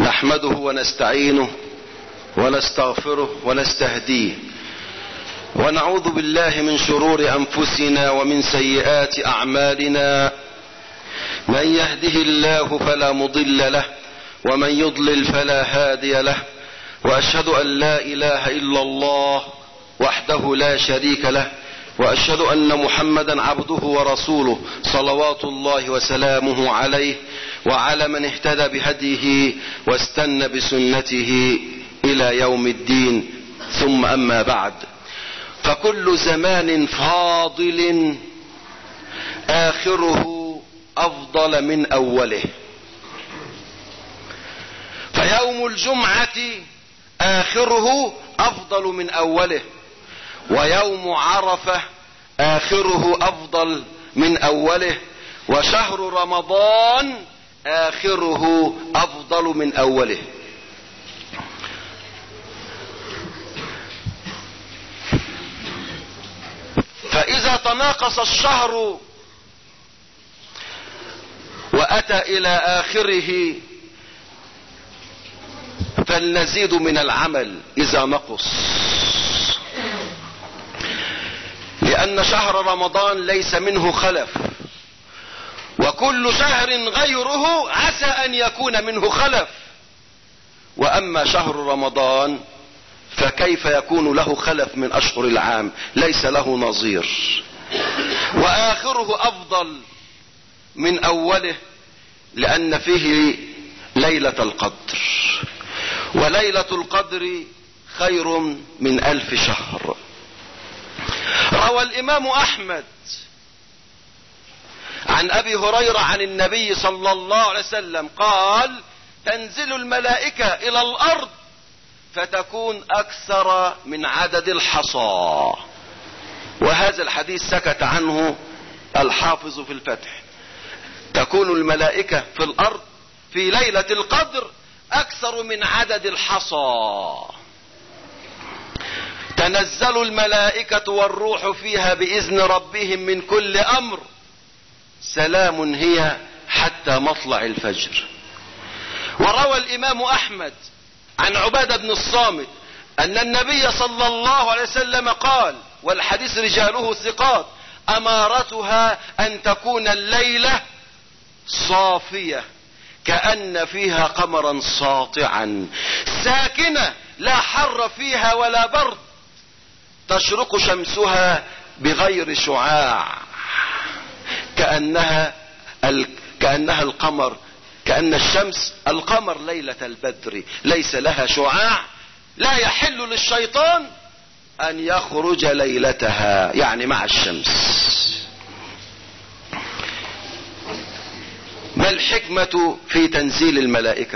نحمده ونستعينه ونستغفره ونستهديه، ونعوذ بالله من شرور أنفسنا ومن سيئات أعمالنا. من يهده الله فلا مضل له، ومن يضلل فلا هادي له، وأشهد أن لا إله إلا الله وحده لا شريك له، وأشهد أن محمدا عبده ورسوله صلوات الله وسلامه عليه وعلى من اهتدى بهديه واستنى بسنته إلى يوم الدين. ثم أما بعد، فكل زمان فاضل آخره أفضل من أوله، فيوم الجمعة آخره أفضل من أوله، ويوم عرفة آخره أفضل من أوله، وشهر رمضان آخره أفضل من أوله. فإذا تناقص الشهر وأتى إلى آخره فلنزيد من العمل إذا نقص، لأن شهر رمضان ليس منه خلف، وكل شهر غيره عسى أن يكون منه خلف. وأما شهر رمضان فكيف يكون له خلف من أشهر العام؟ ليس له نظير، وآخره أفضل من أوله، لأن فيه ليلة القدر، وليلة القدر خير من 1000 شهر. روى الإمام أحمد عن أبي هريرة عن النبي صلى الله عليه وسلم قال: تنزل الملائكة إلى الأرض فتكون أكثر من عدد الحصى. وهذا الحديث سكت عنه الحافظ في الفتح. تكون الملائكة في الأرض في ليلة القدر أكثر من عدد الحصى. تنزل الملائكة والروح فيها بإذن ربهم من كل أمر، سلام هي حتى مطلع الفجر. وروى الإمام أحمد عن عبادة بن الصامت أن النبي صلى الله عليه وسلم قال، والحديث رجاله ثقات: أمارتها أن تكون الليلة صافية كأن فيها قمرا ساطعا، ساكنة لا حر فيها ولا برد، تشرق شمسها بغير شعاع، كأنها القمر، كأن الشمس القمر ليلة البدر، ليس لها شعاع، لا يحل للشيطان أن يخرج ليلتها، يعني مع الشمس. ما الحكمة في تنزيل الملائكة؟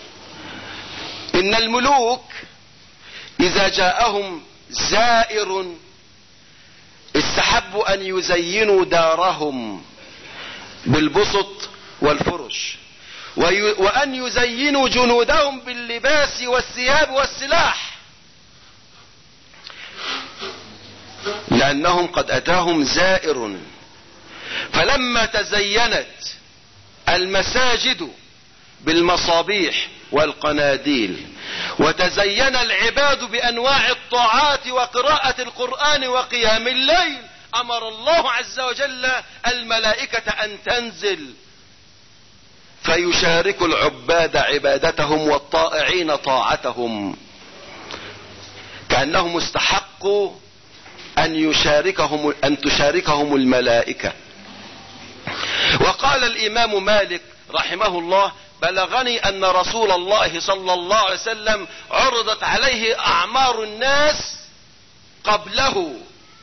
إن الملوك إذا جاءهم زائر استحبوا أن يزينوا دارهم بالبسط والفرش، وأن يزينوا جنودهم باللباس والثياب والسلاح، لأنهم قد أتاهم زائر. فلما تزينت المساجد بالمصابيح والقناديل، وتزين العباد بأنواع الطاعات وقراءة القرآن وقيام الليل، أمر الله عز وجل الملائكة أن تنزل فيشارك العباد عبادتهم والطائعين طاعتهم، كأنهم استحقوا أن تشاركهم الملائكة. وقال الإمام مالك رحمه الله: بلغني أن رسول الله صلى الله عليه وسلم عرضت عليه أعمار الناس قبله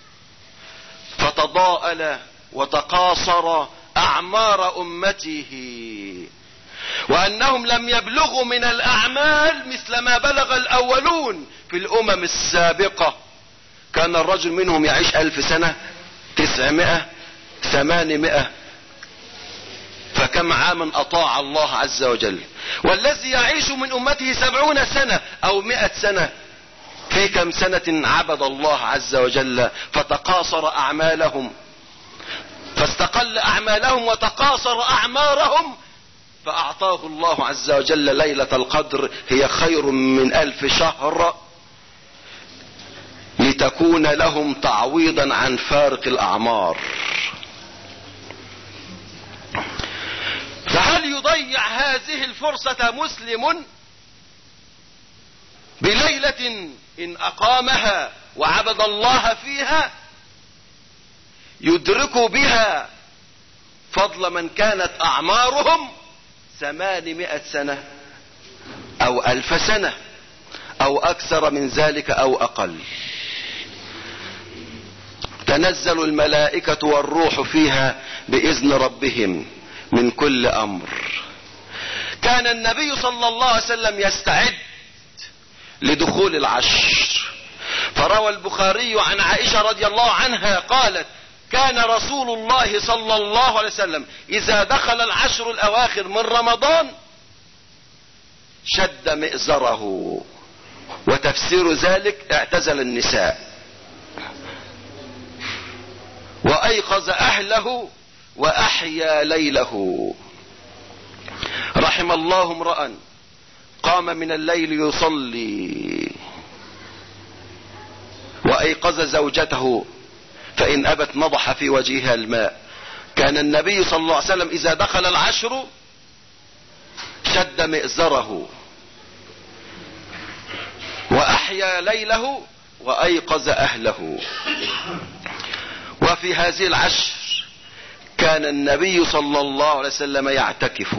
فتضاءل وتقاصر أعمار أمته، وأنهم لم يبلغوا من الأعمال مثل ما بلغ الأولون في الأمم السابقة. كان الرجل منهم يعيش 1000 سنة، 900، 800، فكم عاما أطاع الله عز وجل. والذي يعيش من أمته 70 سنة أو 100 سنة، في كم سنة عبد الله عز وجل فتقاصر أعمالهم، فاستقل أعمالهم وتقاصر أعمارهم فأعطاه الله عز وجل ليلة القدر هي خير من 1000 شهر لتكون لهم تعويضا عن فارق الأعمار. فهل يضيع هذه الفرصة مسلم بليلة إن أقامها وعبد الله فيها يدرك بها فضل من كانت أعمارهم 800 سنة أو 1000 سنة أو أكثر من ذلك أو أقل؟ تنزل الملائكة والروح فيها بإذن ربهم من كل أمر. كان النبي صلى الله عليه وسلم يستعد لدخول العشر، فروى البخاري عن عائشة رضي الله عنها قالت: كان رسول الله صلى الله عليه وسلم إذا دخل العشر الأواخر من رمضان شد مئزره، وتفسير ذلك اعتزل النساء وأيقظ أهله وأحيا ليله. رحم الله امرأ قام من الليل يصلي وأيقظ زوجته فإن أبت نضح في وجهها الماء. كان النبي صلى الله عليه وسلم إذا دخل العشر شد مئزره وأحيا ليله وأيقظ أهله. وفي هذه العشر كان النبي صلى الله عليه وسلم يعتكف،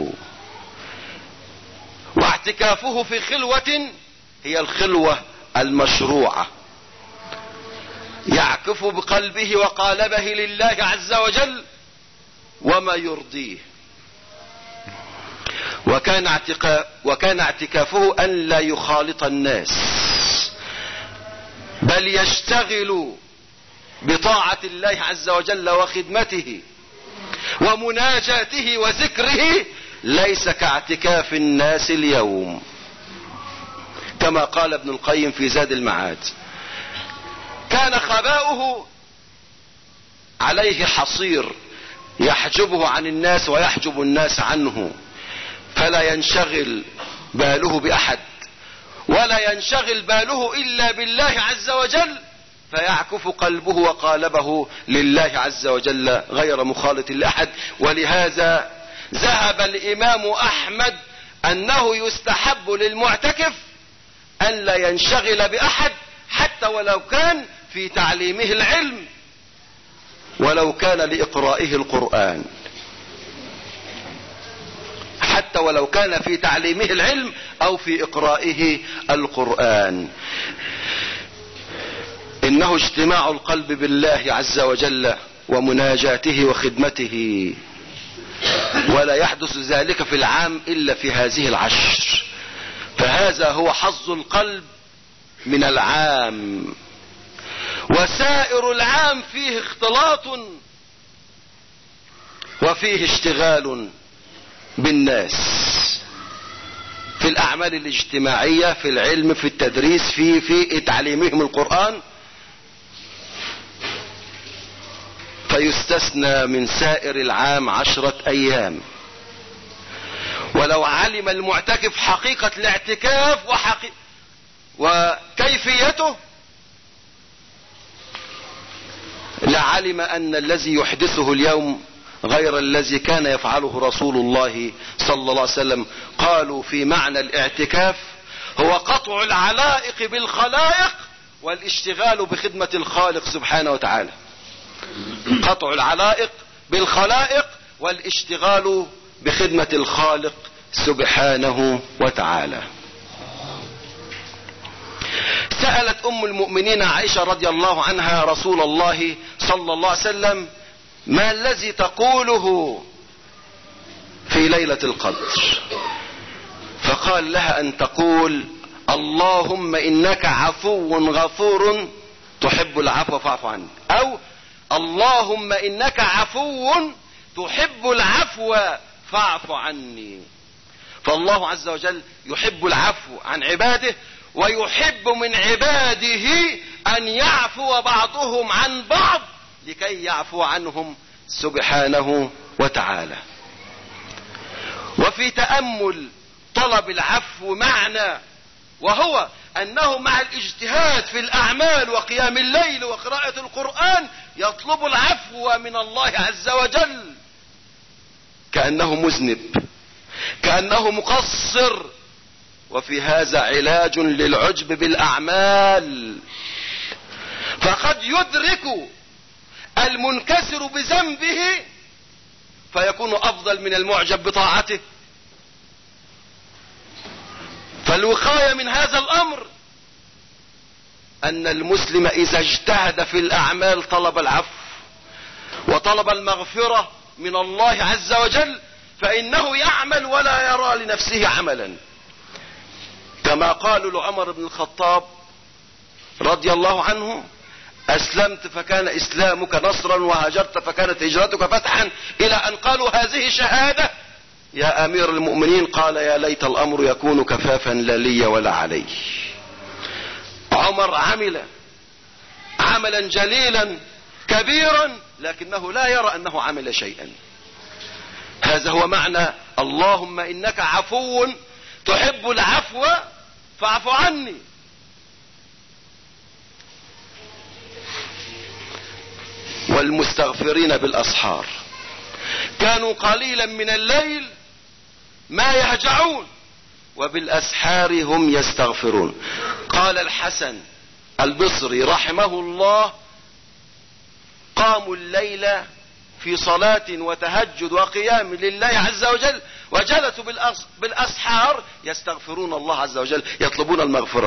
واعتكافه في خلوة هي الخلوة المشروعة، يعكف بقلبه وقالبه لله عز وجل وما يرضيه. وكان اعتكافه أن لا يخالط الناس، بل يشتغل بطاعة الله عز وجل وخدمته ومناجاته وذكره، ليس كاعتكاف الناس اليوم، كما قال ابن القيم في زاد المعاد. كان خباؤه عليه حصير يحجبه عن الناس ويحجب الناس عنه، فلا ينشغل باله بأحد ولا ينشغل باله إلا بالله عز وجل، فيعكف قلبه وقالبه لله عز وجل غير مخالط لأحد. ولهذا ذهب الإمام أحمد أنه يستحب للمعتكف أن لا ينشغل بأحد حتى ولو كان في تعليمه العلم، ولو كان لإقرائه القرآن، حتى ولو كان في تعليمه العلم أو في إقرائه القرآن. إنه اجتماع القلب بالله عز وجل ومناجاته وخدمته، ولا يحدث ذلك في العام إلا في هذه العشر، فهذا هو حظ القلب من العام. وسائر العام فيه اختلاط وفيه اشتغال بالناس في الأعمال الاجتماعية، في العلم، في التدريس، في تعليمهم القرآن. فيستثنى من سائر العام 10 أيام. ولو علم المعتكف حقيقة الاعتكاف وكيفيته لعلم أن الذي يحدثه اليوم غير الذي كان يفعله رسول الله صلى الله عليه وسلم. قالوا في معنى الاعتكاف هو قطع العلائق بالخلائق والاشتغال بخدمة الخالق سبحانه وتعالى. قطع العلائق بالخلائق والاشتغال بخدمة الخالق سبحانه وتعالى. سألت أم المؤمنين عائشة رضي الله عنها رسول الله صلى الله عليه وسلم: ما الذي تقوله في ليلة القدر؟ فقال لها أن تقول: اللهم إنك عفو غفور تحب العفو فاعف عني، أو اللهم إنك عفو تحب العفو فاعف عني. فالله عز وجل يحب العفو عن عباده، ويحب من عباده أن يعفو بعضهم عن بعض لكي يعفو عنهم سبحانه وتعالى. وفي تأمل طلب العفو معنى، وهو أنه مع الاجتهاد في الأعمال وقيام الليل وقراءة القرآن يطلب العفو من الله عز وجل، كأنه مذنب، كأنه مقصر. وفي هذا علاج للعجب بالأعمال، فقد يدرك المنكسر بذنبه فيكون أفضل من المعجب بطاعته. فالوقاية من هذا الأمر أن المسلم إذا اجتهد في الأعمال طلب العفو وطلب المغفرة من الله عز وجل، فإنه يعمل ولا يرى لنفسه عملا، كما قالوا لعمر بن الخطاب رضي الله عنه: أسلمت فكان إسلامك نصرا، وهاجرت فكانت هجرتك فتحا، إلى أن قالوا هذه شهادة يا أمير المؤمنين. قال: يا ليت الأمر يكون كفافا لا لي ولا علي. عمر عمل عملا جليلا كبيرا لكنه لا يرى أنه عمل شيئا. هذا هو معنى اللهم إنك عفو تحب العفو فاعف عني. والمستغفرين بالأسحار كانوا قليلا من الليل ما يهجعون وبالأسحار هم يستغفرون. قال الحسن البصري رحمه الله: قاموا الليل في صلاة وتهجد وقيام لله عز وجل، وجلسوا بالأسحار يستغفرون الله عز وجل، يطلبون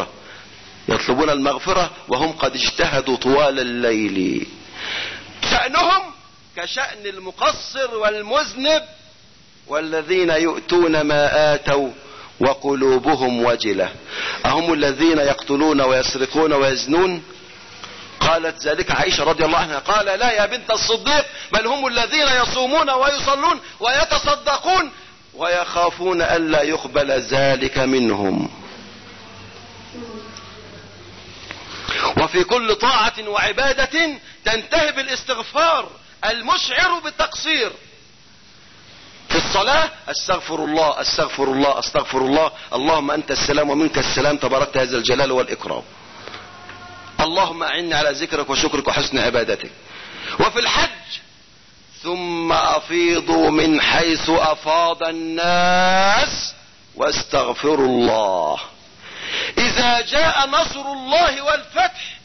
المغفرة وهم قد اجتهدوا طوال الليل. شأنهم كشأن المقصر والمذنب، والذين يؤتون ما آتوا وقلوبهم وجلة أهم الذين يقتلون ويسرقون ويزنون؟ قالت ذلك عائشة رضي الله عنها. قال: لا يا بنت الصديق، بل هم الذين يصومون ويصلون ويتصدقون ويخافون ألا يقبل ذلك منهم. وفي كل طاعة وعبادة تنتهي بالاستغفار المشعر بالتقصير. في الصلاة: استغفر الله استغفر الله استغفر الله، اللهم أنت السلام ومنك السلام تباركت هذا الجلال والإكرام، اللهم أعني على ذكرك وشكرك وحسن عبادتك. وفي الحج: ثم أفيضوا من حيث أفاض الناس واستغفروا الله. إذا جاء نصر الله والفتح،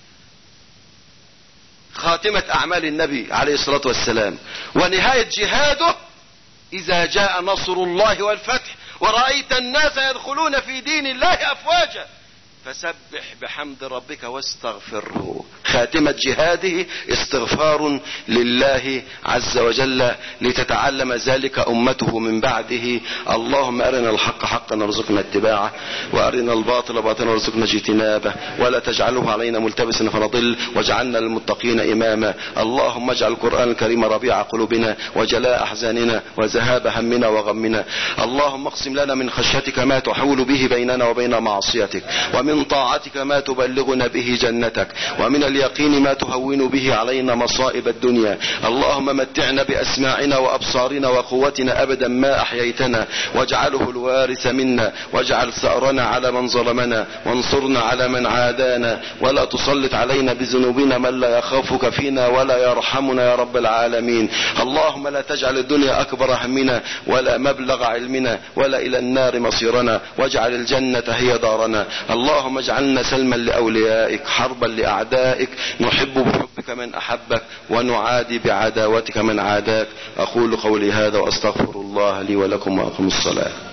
خاتمة أعمال النبي عليه الصلاة والسلام ونهاية جهاده: إذا جاء نصر الله والفتح ورأيت الناس يدخلون في دين الله أفواجا فسبح بحمد ربك واستغفره. خاتمة جهاده استغفار لله عز وجل لتتعلم ذلك أمته من بعده. اللهم أرنا الحق حقا وارزقنا اتباعه، وأرنا الباطل باطلا وارزقنا اجتنابه، ولا تجعله علينا ملتبسا فنضل، واجعلنا للمتقين إماما. اللهم اجعل القرآن الكريم ربيع قلوبنا وجلاء أحزاننا وذهاب همنا وغمنا. اللهم اقسم لنا من خشيتك ما تحول به بيننا وبين معصيتك، ومن طاعتك ما تبلغنا به جنتك، ومن اليقين ما تهون به علينا مصائب الدنيا. اللهم متعنا بأسماعنا وأبصارنا وقوتنا أبدا ما أحييتنا، واجعله الوارث منا، واجعل ثأرنا على من ظلمنا، وانصرنا على من عادانا، ولا تسلط علينا بذنوبنا من لا يخافك فينا ولا يرحمنا يا رب العالمين. اللهم لا تجعل الدنيا أكبر همنا ولا مبلغ علمنا ولا إلى النار مصيرنا، واجعل الجنة هي دارنا. اللهم اجعلنا سلما لأوليائك حربا لأعدائك، نحب بحبك من أحبك ونعادي بعداوتك من عاداك. أقول قولي هذا وأستغفر الله لي ولكم وأقم الصلاة.